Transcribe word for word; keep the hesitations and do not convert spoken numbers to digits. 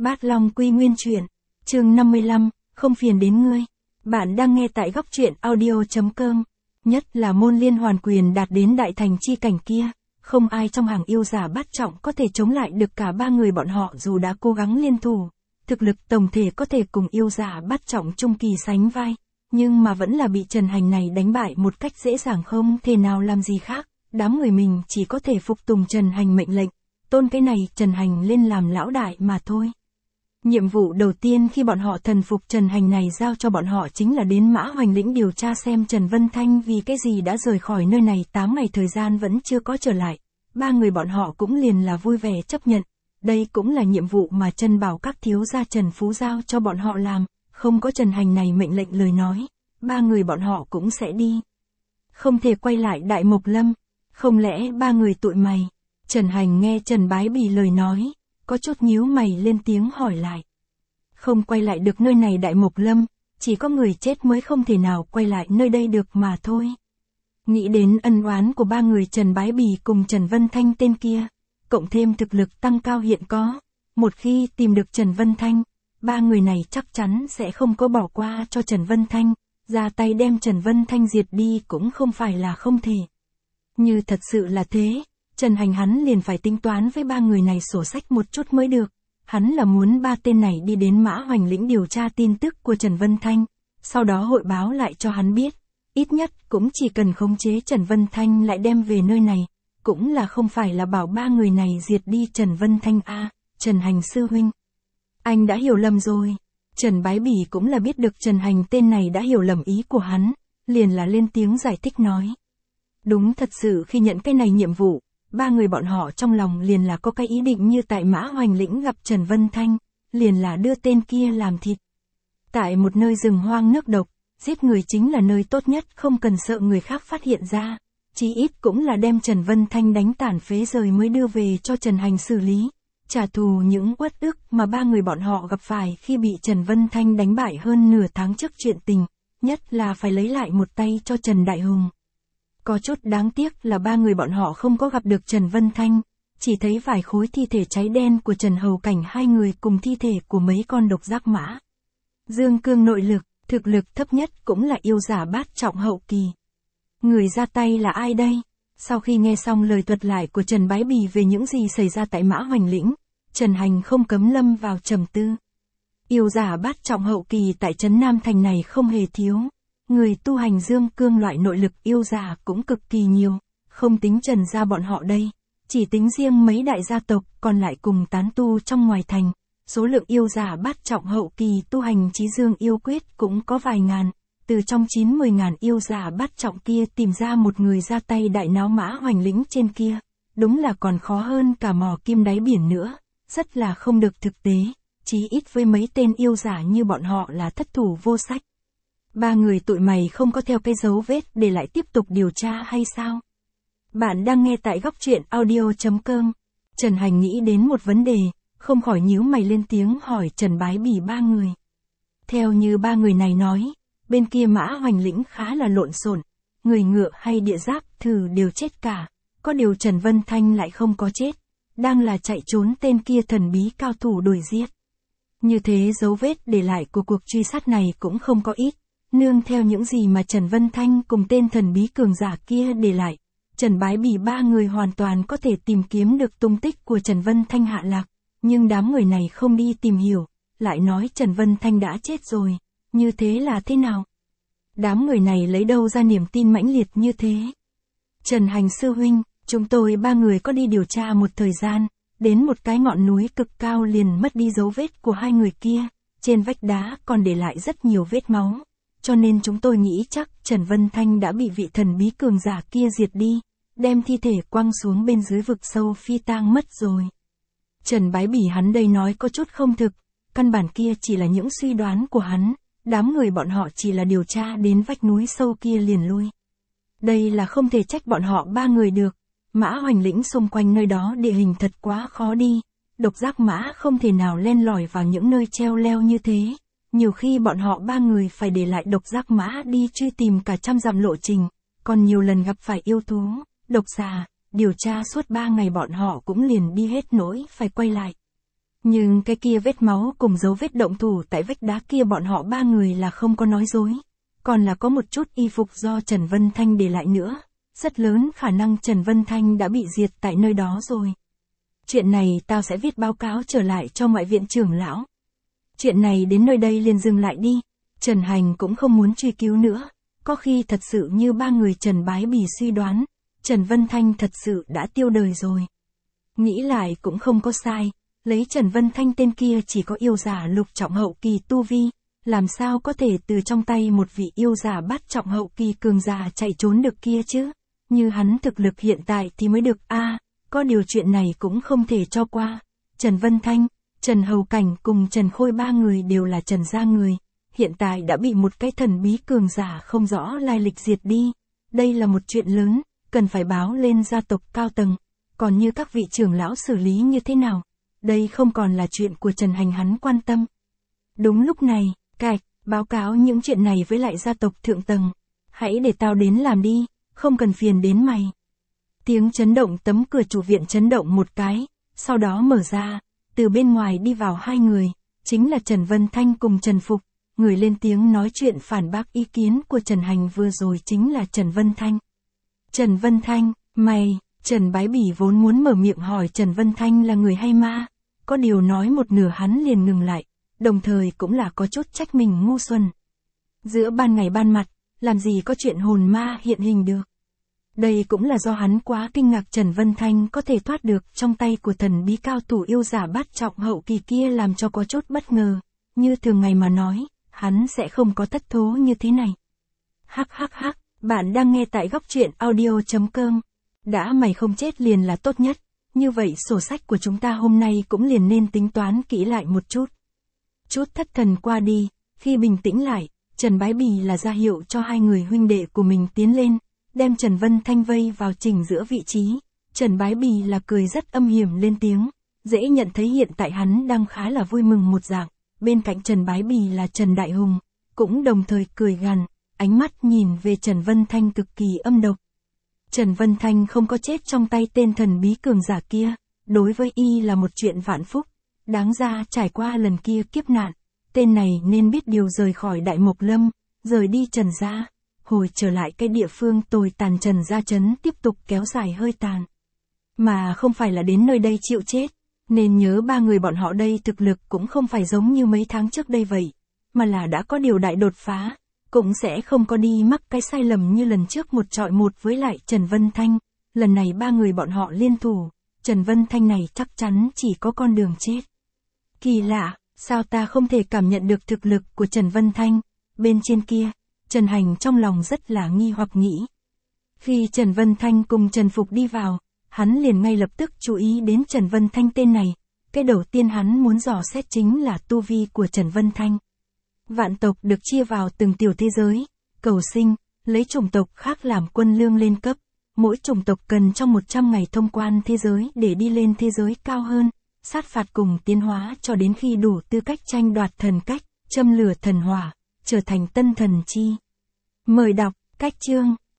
Bát Long Quy Nguyên Truyện, chương năm mươi lăm, không phiền đến ngươi. Bạn đang nghe tại góc truyện audio chấm com. Nhất là môn liên hoàn quyền đạt đến đại thành chi cảnh kia, không ai trong hàng yêu giả bát trọng có thể chống lại được cả ba người bọn họ dù đã cố gắng liên thủ. Thực lực tổng thể có thể cùng yêu giả bát trọng trung kỳ sánh vai, nhưng mà vẫn là bị Trần Hành này đánh bại một cách dễ dàng, không thể nào làm gì khác. Đám người mình chỉ có thể phục tùng Trần Hành mệnh lệnh, tôn cái này Trần Hành lên làm lão đại mà thôi. Nhiệm vụ đầu tiên khi bọn họ thần phục Trần Hành này giao cho bọn họ chính là đến Mã Hoành Lĩnh điều tra xem Trần Vân Thanh vì cái gì đã rời khỏi nơi này tám ngày thời gian vẫn chưa có trở lại. Ba người bọn họ cũng liền là vui vẻ chấp nhận. Đây cũng là nhiệm vụ mà Trần Bảo các thiếu gia Trần Phú giao cho bọn họ làm, không có Trần Hành này mệnh lệnh lời nói, ba người bọn họ cũng sẽ đi. Không thể quay lại Đại Mộc Lâm, không lẽ ba người tụi mày? Trần Hành nghe Trần Bái Bì lời nói, có chút nhíu mày lên tiếng hỏi lại. Không quay lại được nơi này Đại Mộc Lâm, chỉ có người chết mới không thể nào quay lại nơi đây được mà thôi. Nghĩ đến ân oán của ba người Trần Bái Bì cùng Trần Vân Thanh tên kia, cộng thêm thực lực tăng cao hiện có, một khi tìm được Trần Vân Thanh, ba người này chắc chắn sẽ không có bỏ qua cho Trần Vân Thanh, ra tay đem Trần Vân Thanh diệt đi cũng không phải là không thể. Như thật sự là thế, Trần Hành hắn liền phải tính toán với ba người này sổ sách một chút mới được. Hắn là muốn ba tên này đi đến Mã Hoành Lĩnh điều tra tin tức của Trần Vân Thanh, sau đó hội báo lại cho hắn biết. Ít nhất cũng chỉ cần khống chế Trần Vân Thanh lại đem về nơi này, cũng là không phải là bảo ba người này diệt đi Trần Vân Thanh a. À, Trần Hành sư huynh, anh đã hiểu lầm rồi. Trần Bái Bỉ cũng là biết được Trần Hành tên này đã hiểu lầm ý của hắn, liền là lên tiếng giải thích nói. Đúng thật sự khi nhận cái này nhiệm vụ, ba người bọn họ trong lòng liền là có cái ý định như tại Mã Hoành Lĩnh gặp Trần Vân Thanh, liền là đưa tên kia làm thịt. Tại một nơi rừng hoang nước độc, giết người chính là nơi tốt nhất, không cần sợ người khác phát hiện ra. Chí ít cũng là đem Trần Vân Thanh đánh tàn phế rồi mới đưa về cho Trần Hành xử lý. Trả thù những uất ức mà ba người bọn họ gặp phải khi bị Trần Vân Thanh đánh bại hơn nửa tháng trước chuyện tình, nhất là phải lấy lại một tay cho Trần Đại Hùng. Có chút đáng tiếc là ba người bọn họ không có gặp được Trần Vân Thanh, chỉ thấy vài khối thi thể cháy đen của Trần Hầu Cảnh hai người cùng thi thể của mấy con độc giác mã. Dương Cương nội lực, thực lực thấp nhất cũng là yêu giả bát trọng hậu kỳ. Người ra tay là ai đây? Sau khi nghe xong lời thuật lại của Trần Bái Bì về những gì xảy ra tại Mã Hoành Lĩnh, Trần Hành không cấm lâm vào trầm tư. Yêu giả bát trọng hậu kỳ tại trấn Nam Thành này không hề thiếu. Người tu hành Dương Cương loại nội lực yêu giả cũng cực kỳ nhiều, không tính Trần gia bọn họ đây, chỉ tính riêng mấy đại gia tộc còn lại cùng tán tu trong ngoài thành, số lượng yêu giả bát trọng hậu kỳ tu hành Chí Dương yêu quyết cũng có vài ngàn, từ trong chín mươi ngàn yêu giả bát trọng kia tìm ra một người ra tay đại náo Mã Hoành Lĩnh trên kia, đúng là còn khó hơn cả mò kim đáy biển nữa, rất là không được thực tế, chí ít với mấy tên yêu giả như bọn họ là thất thủ vô sách. Ba người tụi mày không có theo cái dấu vết để lại tiếp tục điều tra hay sao? Bạn đang nghe tại góc truyện audio chấm com. Trần Hành nghĩ đến một vấn đề, không khỏi nhíu mày lên tiếng hỏi Trần Bái Bỉ ba người. Theo như ba người này nói, bên kia Mã Hoành Lĩnh khá là lộn xộn, người ngựa hay địa giáp thử đều chết cả, có điều Trần Vân Thanh lại không có chết, đang là chạy trốn tên kia thần bí cao thủ đuổi giết. Như thế dấu vết để lại của cuộc truy sát này cũng không có ít. Nương theo những gì mà Trần Vân Thanh cùng tên thần bí cường giả kia để lại, Trần Bái Bỉ ba người hoàn toàn có thể tìm kiếm được tung tích của Trần Vân Thanh hạ lạc, nhưng đám người này không đi tìm hiểu, lại nói Trần Vân Thanh đã chết rồi, như thế là thế nào? Đám người này lấy đâu ra niềm tin mãnh liệt như thế? Trần Hành sư huynh, chúng tôi ba người có đi điều tra một thời gian, đến một cái ngọn núi cực cao liền mất đi dấu vết của hai người kia, trên vách đá còn để lại rất nhiều vết máu. Cho nên chúng tôi nghĩ chắc Trần Vân Thanh đã bị vị thần bí cường giả kia diệt đi, đem thi thể quăng xuống bên dưới vực sâu phi tang mất rồi. Trần Bái Bỉ hắn đây nói có chút không thực, căn bản kia chỉ là những suy đoán của hắn, đám người bọn họ chỉ là điều tra đến vách núi sâu kia liền lui. Đây là không thể trách bọn họ ba người được, Mã Hoành Lĩnh xung quanh nơi đó địa hình thật quá khó đi, độc giác mã không thể nào len lỏi vào những nơi treo leo như thế. Nhiều khi bọn họ ba người phải để lại độc giác mã đi truy tìm cả trăm dặm lộ trình, còn nhiều lần gặp phải yêu thú, độc xà, điều tra suốt ba ngày bọn họ cũng liền đi hết nỗi phải quay lại. Nhưng cái kia vết máu cùng dấu vết động thủ tại vách đá kia bọn họ ba người là không có nói dối. Còn là có một chút y phục do Trần Vân Thanh để lại nữa. Rất lớn khả năng Trần Vân Thanh đã bị diệt tại nơi đó rồi. Chuyện này tao sẽ viết báo cáo trở lại cho ngoại viện trưởng lão. Chuyện này đến nơi đây liền dừng lại đi. Trần Hành cũng không muốn truy cứu nữa. Có khi thật sự như ba người Trần Bái Bì suy đoán, Trần Vân Thanh thật sự đã tiêu đời rồi. Nghĩ lại cũng không có sai, lấy Trần Vân Thanh tên kia chỉ có yêu giả lục trọng hậu kỳ tu vi, làm sao có thể từ trong tay một vị yêu giả bát trọng hậu kỳ cường giả chạy trốn được kia chứ? Như hắn thực lực hiện tại thì mới được a, à, có điều chuyện này cũng không thể cho qua. Trần Vân Thanh, Trần Hầu Cảnh cùng Trần Khôi ba người đều là Trần gia người, hiện tại đã bị một cái thần bí cường giả không rõ lai lịch diệt đi. Đây là một chuyện lớn, cần phải báo lên gia tộc cao tầng. Còn như các vị trưởng lão xử lý như thế nào, đây không còn là chuyện của Trần Hành hắn quan tâm. Đúng lúc này, cạch, báo cáo những chuyện này với lại gia tộc thượng tầng. Hãy để tao đến làm đi, không cần phiền đến mày. Tiếng chấn động tấm cửa chủ viện chấn động một cái, sau đó mở ra, từ bên ngoài đi vào hai người, chính là Trần Vân Thanh cùng Trần Phục. Người lên tiếng nói chuyện phản bác ý kiến của Trần Hành vừa rồi chính là Trần Vân Thanh. Trần Vân Thanh, mày, Trần Bái Bỉ vốn muốn mở miệng hỏi Trần Vân Thanh là người hay ma, có điều nói một nửa hắn liền ngừng lại, đồng thời cũng là có chút trách mình ngu xuẩn. Giữa ban ngày ban mặt, làm gì có chuyện hồn ma hiện hình được. Đây cũng là do hắn quá kinh ngạc Trần Vân Thanh có thể thoát được trong tay của thần bí cao thủ yêu giả bát trọng hậu kỳ kia làm cho có chút bất ngờ, như thường ngày mà nói, hắn sẽ không có thất thố như thế này. Hắc hắc hắc, bạn đang nghe tại góc truyện audio chấm com. Đã mày không chết liền là tốt nhất, như vậy sổ sách của chúng ta hôm nay cũng liền nên tính toán kỹ lại một chút. Chút thất thần qua đi, khi bình tĩnh lại, Trần Bái Bì là ra hiệu cho hai người huynh đệ của mình tiến lên, đem Trần Vân Thanh vây vào chỉnh giữa vị trí. Trần Bái Bì là cười rất âm hiểm lên tiếng, dễ nhận thấy hiện tại hắn đang khá là vui mừng một dạng. Bên cạnh Trần Bái Bì là Trần Đại Hùng, cũng đồng thời cười gằn, ánh mắt nhìn về Trần Vân Thanh cực kỳ âm độc. Trần Vân Thanh không có chết trong tay tên thần bí cường giả kia, đối với y là một chuyện vạn phúc, đáng ra trải qua lần kia kiếp nạn, tên này nên biết điều rời khỏi Đại Mộc Lâm, rời đi Trần gia, hồi trở lại cái địa phương tồi tàn Trần gia trấn tiếp tục kéo dài hơi tàn. Mà không phải là đến nơi đây chịu chết, nên nhớ ba người bọn họ đây thực lực cũng không phải giống như mấy tháng trước đây vậy, mà là đã có điều đại đột phá. Cũng sẽ không có đi mắc cái sai lầm như lần trước một trọi một với lại Trần Vân Thanh, lần này ba người bọn họ liên thủ, Trần Vân Thanh này chắc chắn chỉ có con đường chết. Kỳ lạ, sao ta không thể cảm nhận được thực lực của Trần Vân Thanh, bên trên kia, Trần Hành trong lòng rất là nghi hoặc nghĩ. Khi Trần Vân Thanh cùng Trần Phục đi vào, hắn liền ngay lập tức chú ý đến Trần Vân Thanh tên này, cái đầu tiên hắn muốn dò xét chính là tu vi của Trần Vân Thanh. Vạn tộc được chia vào từng tiểu thế giới, cầu sinh, lấy chủng tộc khác làm quân lương lên cấp. Mỗi chủng tộc cần trong một trăm ngày thông quan thế giới để đi lên thế giới cao hơn, sát phạt cùng tiến hóa cho đến khi đủ tư cách tranh đoạt thần cách, châm lửa thần hỏa, trở thành tân thần chi. Mời đọc, cách chương.